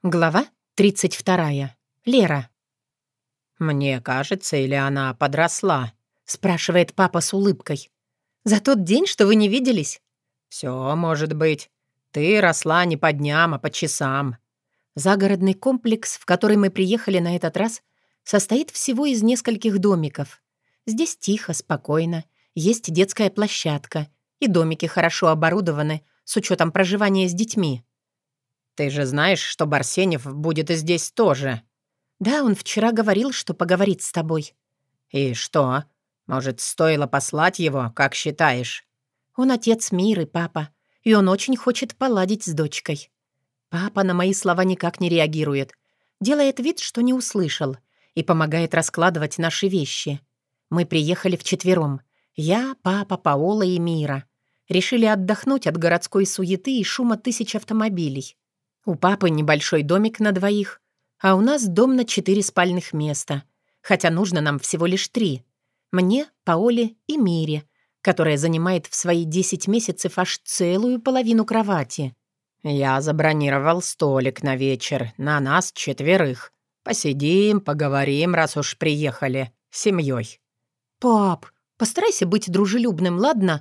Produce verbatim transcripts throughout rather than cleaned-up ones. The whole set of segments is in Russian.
Глава тридцать вторая. Лера. «Мне кажется, или она подросла?» — спрашивает папа с улыбкой. «За тот день, что вы не виделись?» «Все может быть. Ты росла не по дням, а по часам». Загородный комплекс, в который мы приехали на этот раз, состоит всего из нескольких домиков. Здесь тихо, спокойно, есть детская площадка, и домики хорошо оборудованы с учетом проживания с детьми. «Ты же знаешь, что Барсенев будет и здесь тоже». «Да, он вчера говорил, что поговорит с тобой». «И что? Может, стоило послать его, как считаешь?» «Он отец Миры, папа, и он очень хочет поладить с дочкой». Папа на мои слова никак не реагирует, делает вид, что не услышал, и помогает раскладывать наши вещи. Мы приехали вчетвером. Я, папа, Паола и Мира. Решили отдохнуть от городской суеты и шума тысяч автомобилей. У папы небольшой домик на двоих, а у нас дом на четыре спальных места, хотя нужно нам всего лишь три. Мне, Паоле и Мире, которая занимает в свои десять месяцев аж целую половину кровати. «Я забронировал столик на вечер, на нас четверых. Посидим, поговорим, раз уж приехали, с семьей». «Пап, постарайся быть дружелюбным, ладно?»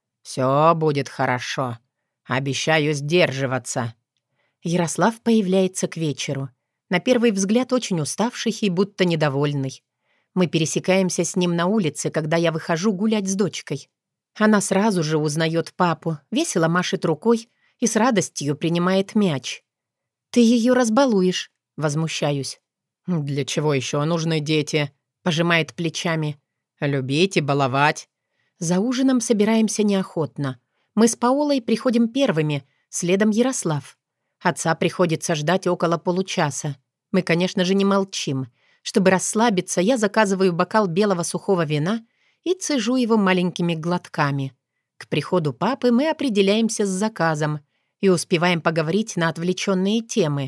«Все будет хорошо. Обещаю сдерживаться». Ярослав появляется к вечеру. На первый взгляд очень уставший и будто недовольный. Мы пересекаемся с ним на улице, когда я выхожу гулять с дочкой. Она сразу же узнает папу, весело машет рукой и с радостью принимает мяч. «Ты ее разбалуешь», — возмущаюсь. «Для чего еще нужны дети?» — пожимает плечами. «Любить и баловать». За ужином собираемся неохотно. Мы с Паолой приходим первыми, следом Ярослав. Отца приходится ждать около получаса. Мы, конечно же, не молчим. Чтобы расслабиться, я заказываю бокал белого сухого вина и цежу его маленькими глотками. К приходу папы мы определяемся с заказом и успеваем поговорить на отвлеченные темы.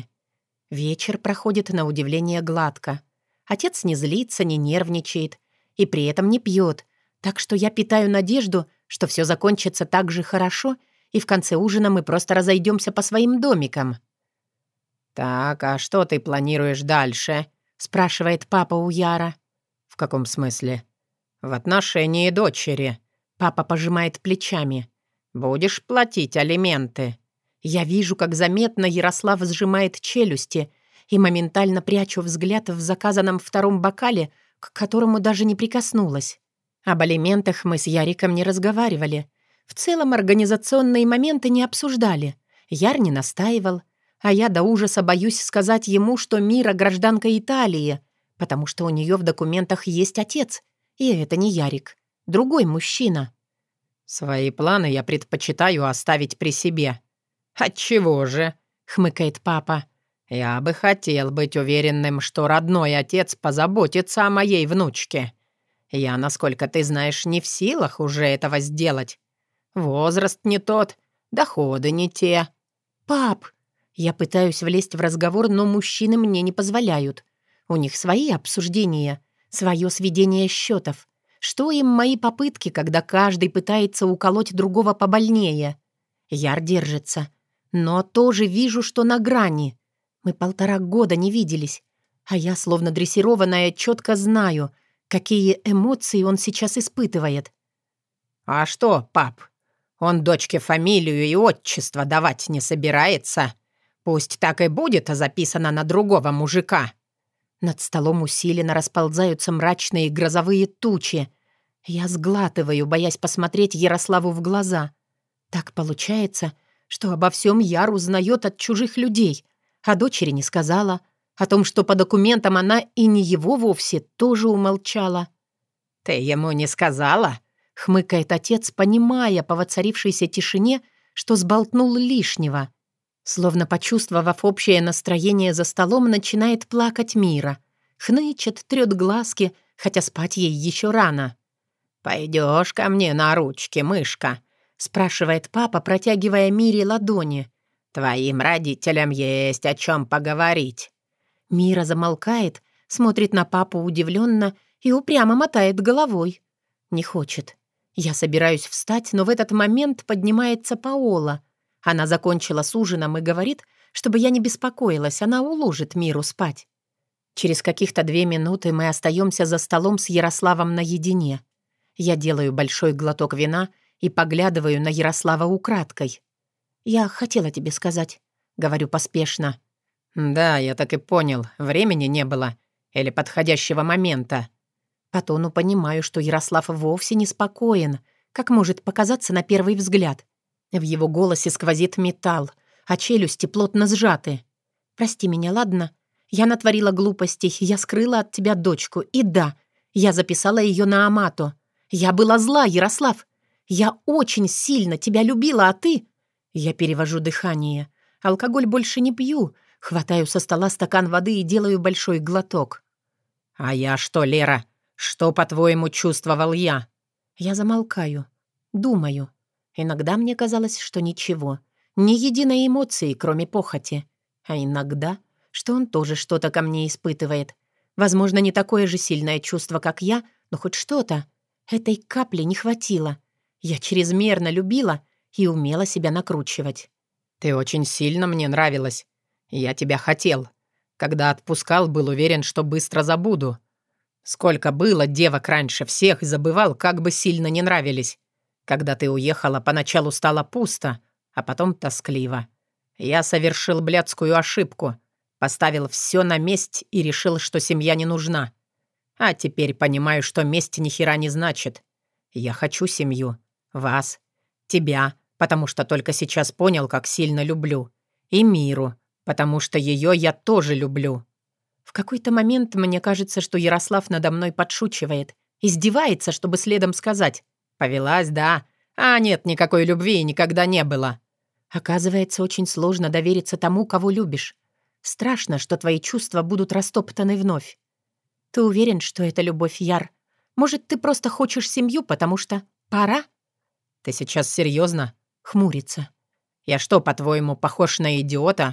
Вечер проходит на удивление гладко. Отец не злится, не нервничает и при этом не пьет, так что я питаю надежду, что все закончится так же хорошо, и в конце ужина мы просто разойдемся по своим домикам. «Так, а что ты планируешь дальше?» — спрашивает папа у Яра. «В каком смысле?» «В отношении дочери». Папа пожимает плечами. «Будешь платить алименты». Я вижу, как заметно Ярослав сжимает челюсти и моментально прячу взгляд в заказанном втором бокале, к которому даже не прикоснулась. Об алиментах мы с Яриком не разговаривали. В целом организационные моменты не обсуждали. Яр не настаивал, а я до ужаса боюсь сказать ему, что Мира гражданка Италии, потому что у нее в документах есть отец, и это не Ярик, другой мужчина. «Свои планы я предпочитаю оставить при себе». «Отчего же?» — хмыкает папа. «Я бы хотел быть уверенным, что родной отец позаботится о моей внучке. Я, насколько ты знаешь, не в силах уже этого сделать. Возраст не тот, доходы не те». «Пап!» Я пытаюсь влезть в разговор, но мужчины мне не позволяют. У них свои обсуждения, свое сведение счетов. Что им мои попытки, когда каждый пытается уколоть другого побольнее? Яр держится. Но тоже вижу, что на грани. Мы полтора года не виделись, а я, словно дрессированная, четко знаю, какие эмоции он сейчас испытывает. «А что, пап, он дочке фамилию и отчество давать не собирается? Пусть так и будет записано на другого мужика». Над столом усиленно расползаются мрачные грозовые тучи. Я сглатываю, боясь посмотреть Ярославу в глаза. Так получается, что обо всем Яр узнает от чужих людей, а дочери не сказала. О том, что по документам она и не его вовсе, тоже умолчала. «Ты ему не сказала?» — хмыкает отец, понимая по воцарившейся тишине, что сболтнул лишнего. Словно почувствовав общее настроение за столом, начинает плакать Мира. Хнычет, трёт глазки, хотя спать ей еще рано. «Пойдешь ко мне на ручки, мышка?» — спрашивает папа, протягивая Мире ладони. «Твоим родителям есть о чем поговорить». Мира замолкает, смотрит на папу удивленно и упрямо мотает головой. Не хочет. Я собираюсь встать, но в этот момент поднимается Паола. Она закончила с ужином и говорит, чтобы я не беспокоилась, она уложит Миру спать. Через каких-то две минуты мы остаемся за столом с Ярославом наедине. Я делаю большой глоток вина и поглядываю на Ярослава украдкой. «Я хотела тебе сказать», — говорю поспешно. «Да, я так и понял. Времени не было. Или подходящего момента». По тону понимаю, что Ярослав вовсе не спокоен, как может показаться на первый взгляд. В его голосе сквозит металл, а челюсти плотно сжаты. «Прости меня, ладно? Я натворила глупостей, я скрыла от тебя дочку. И да, я записала ее на Амату. Я была зла, Ярослав. Я очень сильно тебя любила, а ты...» Я перевожу дыхание. Алкоголь больше не пью. Хватаю со стола стакан воды и делаю большой глоток. «А я что, Лера? Что, по-твоему, чувствовал я?» Я замолкаю. Думаю. Иногда мне казалось, что ничего. Ни единой эмоции, кроме похоти. А иногда, что он тоже что-то ко мне испытывает. Возможно, не такое же сильное чувство, как я, но хоть что-то. Этой капли не хватило. Я чрезмерно любила и умела себя накручивать. «Ты очень сильно мне нравилась. Я тебя хотел. Когда отпускал, был уверен, что быстро забуду. Сколько было девок раньше, всех забывал, как бы сильно не нравились. Когда ты уехала, поначалу стало пусто, а потом тоскливо. Я совершил блядскую ошибку. Поставил все на месть и решил, что семья не нужна. А теперь понимаю, что месть ни хера не значит. Я хочу семью. Вас. Тебя, потому что только сейчас понял, как сильно люблю. И Миру, потому что ее я тоже люблю». В какой-то момент мне кажется, что Ярослав надо мной подшучивает. Издевается, чтобы следом сказать. «Повелась, да? А нет, никакой любви никогда не было». Оказывается, очень сложно довериться тому, кого любишь. Страшно, что твои чувства будут растоптаны вновь. Ты уверен, что это любовь, Яр? Может, ты просто хочешь семью, потому что пора? «Ты сейчас серьезно?» Хмурится. «Я что, по-твоему, похож на идиота?»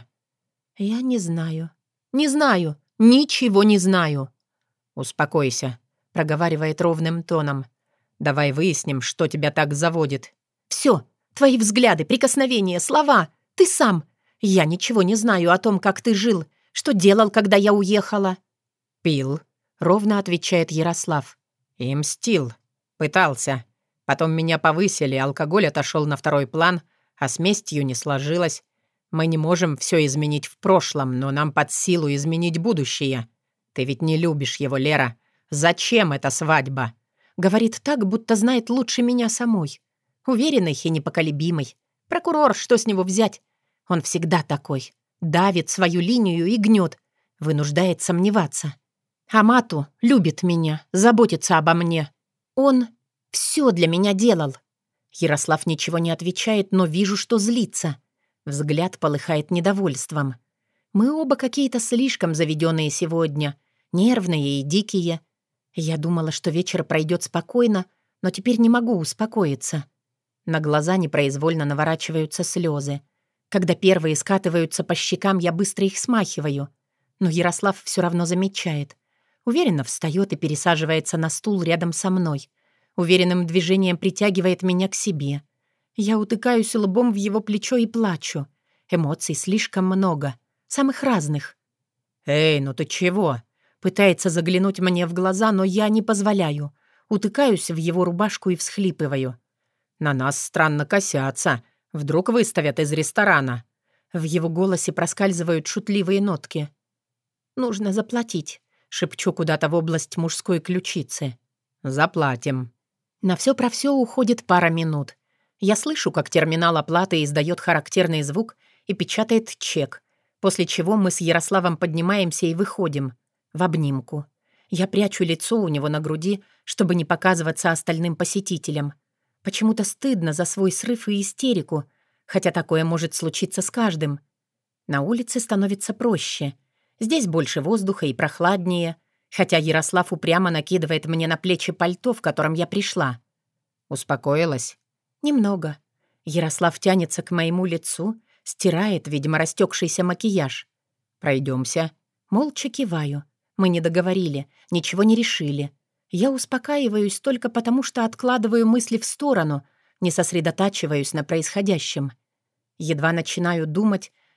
Я не знаю. Не знаю. Ничего не знаю. «Успокойся», — проговаривает ровным тоном. «Давай выясним, что тебя так заводит». Все. Твои взгляды, прикосновения, слова. Ты сам. Я ничего не знаю о том, как ты жил, что делал, когда я уехала». «Пил», — ровно отвечает Ярослав. «И мстил. Пытался. Потом меня повысили, алкоголь отошел на второй план, а с местью не сложилось. Мы не можем все изменить в прошлом, но нам под силу изменить будущее. Ты ведь не любишь его, Лера. Зачем эта свадьба?» Говорит так, будто знает лучше меня самой. Уверенный и непоколебимый. Прокурор, что с него взять? Он всегда такой. Давит свою линию и гнет. Вынуждает сомневаться. Амату любит меня, заботится обо мне. Он все для меня делал. Ярослав ничего не отвечает, но вижу, что злится. Взгляд полыхает недовольством. Мы оба какие-то слишком заведенные сегодня. Нервные и дикие. Я думала, что вечер пройдет спокойно, но теперь не могу успокоиться. На глаза непроизвольно наворачиваются слезы. Когда первые скатываются по щекам, я быстро их смахиваю. Но Ярослав все равно замечает. Уверенно встает и пересаживается на стул рядом со мной. Уверенным движением притягивает меня к себе. Я утыкаюсь лбом в его плечо и плачу. Эмоций слишком много. Самых разных. «Эй, ну ты чего?» Пытается заглянуть мне в глаза, но я не позволяю. Утыкаюсь в его рубашку и всхлипываю. «На нас странно косятся. Вдруг выставят из ресторана». В его голосе проскальзывают шутливые нотки. «Нужно заплатить», — шепчу куда-то в область мужской ключицы. «Заплатим». На все про все уходит пара минут. Я слышу, как терминал оплаты издает характерный звук и печатает чек, после чего мы с Ярославом поднимаемся и выходим. В обнимку. Я прячу лицо у него на груди, чтобы не показываться остальным посетителям. Почему-то стыдно за свой срыв и истерику, хотя такое может случиться с каждым. На улице становится проще. Здесь больше воздуха и прохладнее, хотя Ярослав упрямо накидывает мне на плечи пальто, в котором я пришла. «Успокоилась?» «Немного». Ярослав тянется к моему лицу, стирает, видимо, растекшийся макияж. «Пройдемся». Молча киваю. Мы не договорили, ничего не решили. Я успокаиваюсь только потому, что откладываю мысли в сторону, не сосредотачиваюсь на происходящем. Едва начинаю думать,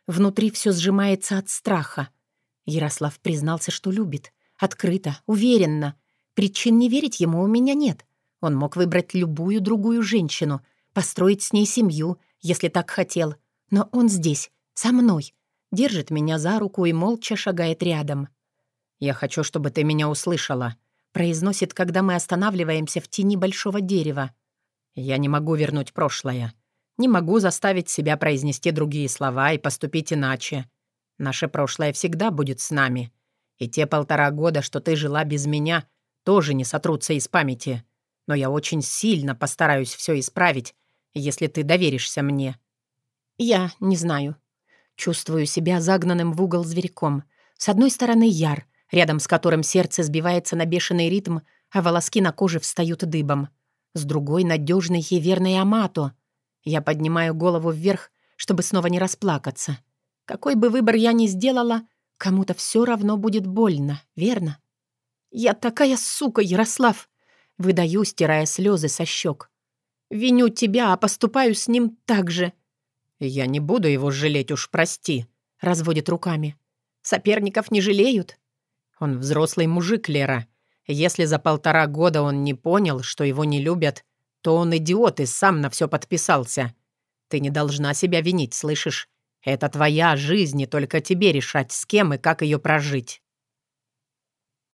Внутри все сжимается от страха. Ярослав признался, что любит. Открыто, уверенно. Причин не верить ему у меня нет. Он мог выбрать любую другую женщину, построить с ней семью, если так хотел. Но он здесь, со мной, держит меня за руку и молча шагает рядом. «Я хочу, чтобы ты меня услышала», — произносит, когда мы останавливаемся в тени большого дерева. «Я не могу вернуть прошлое. Не могу заставить себя произнести другие слова и поступить иначе. Наше прошлое всегда будет с нами. И те полтора года, что ты жила без меня, тоже не сотрутся из памяти. Но я очень сильно постараюсь все исправить, если ты доверишься мне». Я не знаю. Чувствую себя загнанным в угол зверьком. С одной стороны Яр, рядом с которым сердце сбивается на бешеный ритм, а волоски на коже встают дыбом. С другой — надежный и верный Амато. Я поднимаю голову вверх, чтобы снова не расплакаться. Какой бы выбор я ни сделала, кому-то все равно будет больно, верно? «Я такая сука, Ярослав!» Выдаю, стирая слезы со щек. «Виню тебя, а поступаю с ним так же». «Я не буду его жалеть, уж прости», — разводит руками. «Соперников не жалеют?» «Он взрослый мужик, Лера. Если за полтора года он не понял, что его не любят, то он идиот и сам на все подписался. Ты не должна себя винить, слышишь? Это твоя жизнь, и только тебе решать, с кем и как ее прожить».